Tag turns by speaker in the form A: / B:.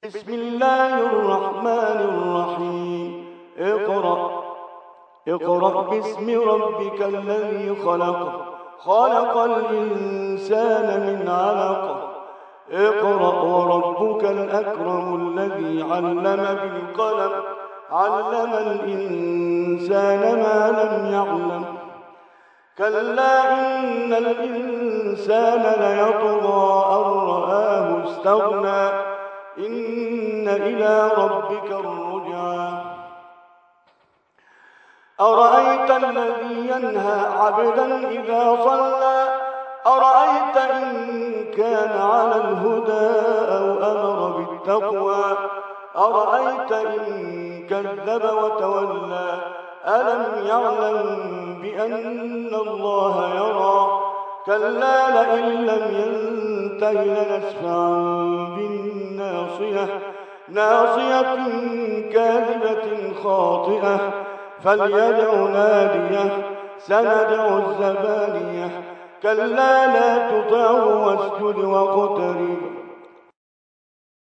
A: بسم الله الرحمن الرحيم. اقرأ باسم ربك الذي خلق الإنسان من علق. اقرأ وربك الأكرم الذي علم بالقلم علم الإنسان ما لم يعلم. كلا إن الإنسان ليطغى أن رآه استغنى إن إلى ربك الرجعى. أرأيت الذي ينهى عبدا إذا صلى أرأيت إن كان على الهدى أو أمر بالتقوى أرأيت إن كذب وتولى ألم يعلم بأن الله يرى. كلا لئن لم ينته لنسفعا بالناصية كاذبة خاطئة فليدع ناديه سندع الزبانية. كلا لا تطعه واسجد واقترب